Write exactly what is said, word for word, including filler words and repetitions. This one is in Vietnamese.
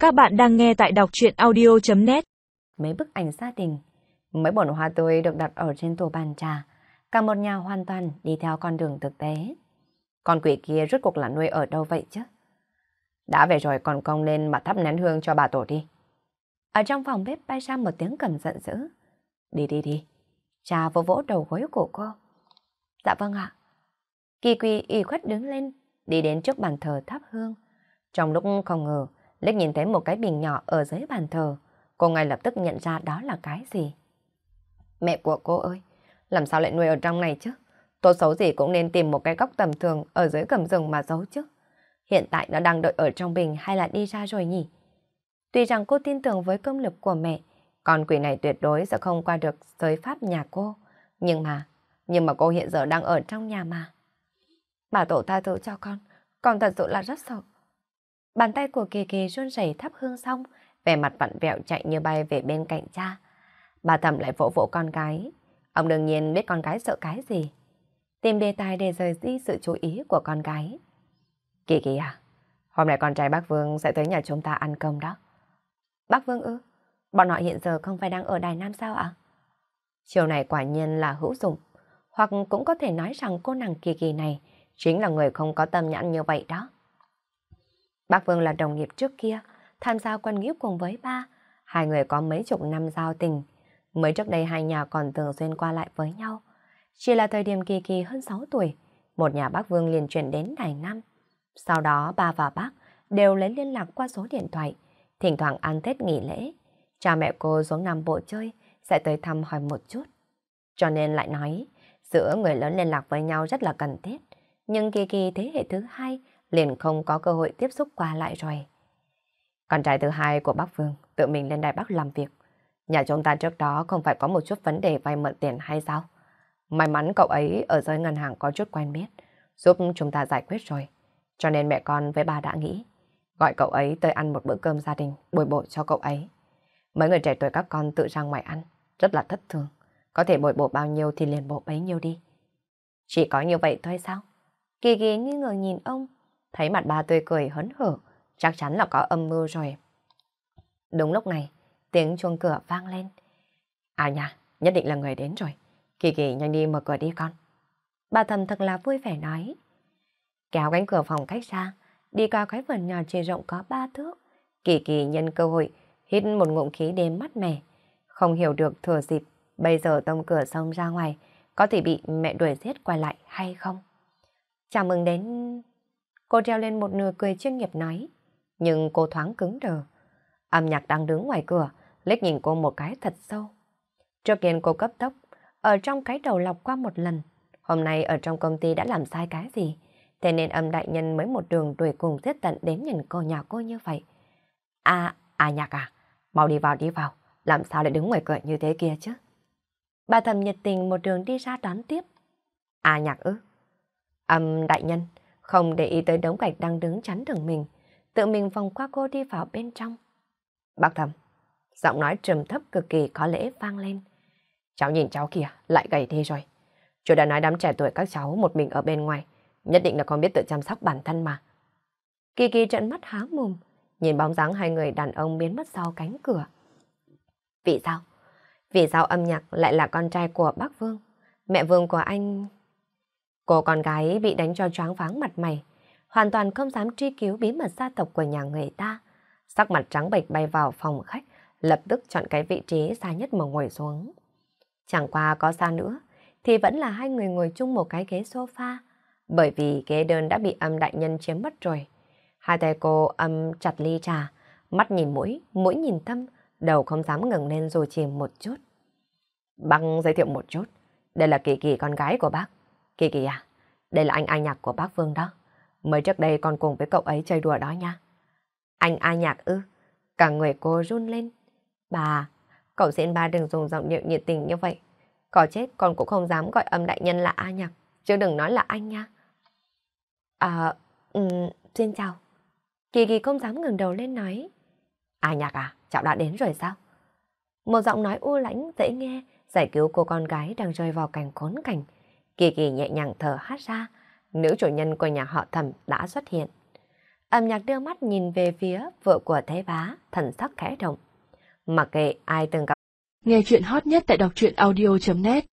Các bạn đang nghe tại đọc truyện audio chấm net. Mấy bức ảnh gia đình, mấy bồn hoa tươi được đặt ở trên tủ bàn trà, cả một nhà hoàn toàn đi theo con đường thực tế. Con quỷ kia rốt cuộc là nuôi ở đâu vậy chứ? Đã về rồi còn cong lên mà thắp nén hương cho bà tổ đi. Ở trong phòng bếp bay ra một tiếng cầm giận dữ. Đi đi đi. Cha vỗ vỗ đầu gối của cô. Dạ vâng ạ. Kỳ quỳ ủy khuất đứng lên, đi đến trước bàn thờ thắp hương. Trong lúc không ngờ, liếc nhìn thấy một cái bình nhỏ ở dưới bàn thờ, cô ngay lập tức nhận ra đó là cái gì. Mẹ của cô ơi, làm sao lại nuôi ở trong này chứ? Tốt xấu gì cũng nên tìm một cái góc tầm thường ở dưới gầm giường mà giấu chứ. Hiện tại nó đang đợi ở trong bình hay là đi ra rồi nhỉ? Tuy rằng cô tin tưởng với công lực của mẹ, con quỷ này tuyệt đối sẽ không qua được giới pháp nhà cô. Nhưng mà, nhưng mà cô hiện giờ đang ở trong nhà mà. Bà tổ tha thứ cho con, con thật sự là rất sợ. Bàn tay của Kỳ Kỳ run rẩy thắp hương xong, vẻ mặt vặn vẹo chạy như bay về bên cạnh cha. Bà Thẩm lại vỗ vỗ con gái. Ông đương nhiên biết con gái sợ cái gì. Tìm đề tài để rời đi sự chú ý của con gái. Kỳ Kỳ à, hôm nay con trai bác Vương sẽ tới nhà chúng ta ăn cơm đó. Bác Vương ư? Bọn họ hiện giờ không phải đang ở Đài Nam sao ạ? Chiều này quả nhiên là hữu dụng. Hoặc cũng có thể nói rằng cô nàng Kỳ Kỳ này chính là người không có tâm nhãn như vậy đó. Bác Vương là đồng nghiệp trước kia, tham gia quân nghĩa cùng với ba. Hai người có mấy chục năm giao tình. Mới trước đây hai nhà còn thường xuyên qua lại với nhau. Chỉ là thời điểm Kỳ Kỳ hơn sáu tuổi, một nhà bác Vương liền chuyển đến Đài Nam. Sau đó ba và bác đều lấy liên lạc qua số điện thoại. Thỉnh thoảng ăn Tết nghỉ lễ, cha mẹ cô xuống Nam Bộ chơi sẽ tới thăm hỏi một chút. Cho nên lại nói, giữa người lớn liên lạc với nhau rất là cần thiết. Nhưng Kỳ Kỳ thế hệ thứ hai liền không có cơ hội tiếp xúc qua lại rồi. Con trai thứ hai của bác Vương tự mình lên Đài Bắc làm việc. Nhà chúng ta trước đó không phải có một chút vấn đề vay mượn tiền hay sao? May mắn cậu ấy ở dưới ngân hàng có chút quen biết, giúp chúng ta giải quyết rồi. Cho nên mẹ con với bà đã nghĩ, gọi cậu ấy tới ăn một bữa cơm gia đình, bồi bổ cho cậu ấy. Mấy người trẻ tuổi các con tự ra ngoài ăn, rất là thất thường. Có thể bồi bổ bao nhiêu thì liền bổ bấy nhiêu đi. Chỉ có như vậy thôi sao? Kỳ Kỳ nghi ngờ nhìn ông, thấy mặt bà tươi cười hớn hở, chắc chắn là có âm mưu rồi. Đúng lúc này, tiếng chuông cửa vang lên. À nhà, nhất định là người đến rồi. Kỳ Kỳ nhanh đi mở cửa đi con. Bà Thầm thật là vui vẻ nói. Kéo cánh cửa phòng khách ra, đi qua cái vườn nhỏ chỉ rộng có ba thước. Kỳ Kỳ nhân cơ hội hít một ngụm khí đêm mát mẻ. Không hiểu được thừa dịp, bây giờ tông cửa xông ra ngoài, có thể bị mẹ đuổi giết quay lại hay không? Chào mừng đến... Cô treo lên một nửa cười chuyên nghiệp nói. Nhưng cô thoáng cứng đờ. Âm Nhạc đang đứng ngoài cửa, liếc nhìn cô một cái thật sâu. Trước tiên cô cấp tốc, ở trong cái đầu lọc qua một lần. Hôm nay ở trong công ty đã làm sai cái gì? Thế nên Âm đại nhân mới một đường đuổi cùng giết tận đến nhìn cô nhà cô như vậy. À, à Nhạc à, mau đi vào đi vào, làm sao lại đứng ngoài cửa như thế kia chứ? Bà Thầm nhiệt tình một đường đi ra đón tiếp. À Nhạc ư? Âm đại nhân không để ý tới đống gạch đang đứng chắn đường mình, tự mình vòng qua cô đi vào bên trong. Bác Thầm, giọng nói trầm thấp cực kỳ có lễ vang lên. Cháu nhìn cháu kìa, lại gầy thế rồi. Chú đã nói đám trẻ tuổi các cháu một mình ở bên ngoài, nhất định là không biết tự chăm sóc bản thân mà. Kỳ Kỳ trợn mắt há mồm, nhìn bóng dáng hai người đàn ông biến mất sau cánh cửa. Vì sao? Vì sao Âm Nhạc lại là con trai của bác Vương? Mẹ Vương của anh... Cô con gái bị đánh cho choáng váng mặt mày, hoàn toàn không dám truy cứu bí mật gia tộc của nhà người ta. Sắc mặt trắng bệch bay vào phòng khách, lập tức chọn cái vị trí xa nhất mà ngồi xuống. Chẳng qua có xa nữa, thì vẫn là hai người ngồi chung một cái ghế sofa, bởi vì ghế đơn đã bị Âm đại nhân chiếm mất rồi. Hai tay cô Âm chặt ly trà, mắt nhìn mũi, mũi nhìn tâm, đầu không dám ngẩng lên dù chỉ một chút. Bác giới thiệu một chút, đây là Kỳ Kỳ con gái của bác. Kỳ Kỳ à, đây là anh A Nhạc của bác Vương đó. Mới trước đây còn cùng với cậu ấy chơi đùa đó nha. Anh A Nhạc ư? Cả người cô run lên. Bà, cậu xin ba đừng dùng giọng điệu nhiệt tình như vậy. Có chết con cũng không dám gọi Âm đại nhân là A Nhạc, chứ đừng nói là anh nha. À, um, xin chào. Kỳ Kỳ không dám ngẩng đầu lên nói. A Nhạc à, cháu đã đến rồi sao? Một giọng nói u lãnh dễ nghe giải cứu cô con gái đang rơi vào cảnh khốn cảnh. Kỳ Kỳ nhẹ nhàng thở hát ra, nữ chủ nhân của nhà họ Thẩm đã xuất hiện. Âm Nhạc đưa mắt nhìn về phía vợ của Thế Bá, thần sắc khẽ động. Mặc kệ ai từng gặp. Nghe chuyện hot nhất tại đọc truyện audio chấm net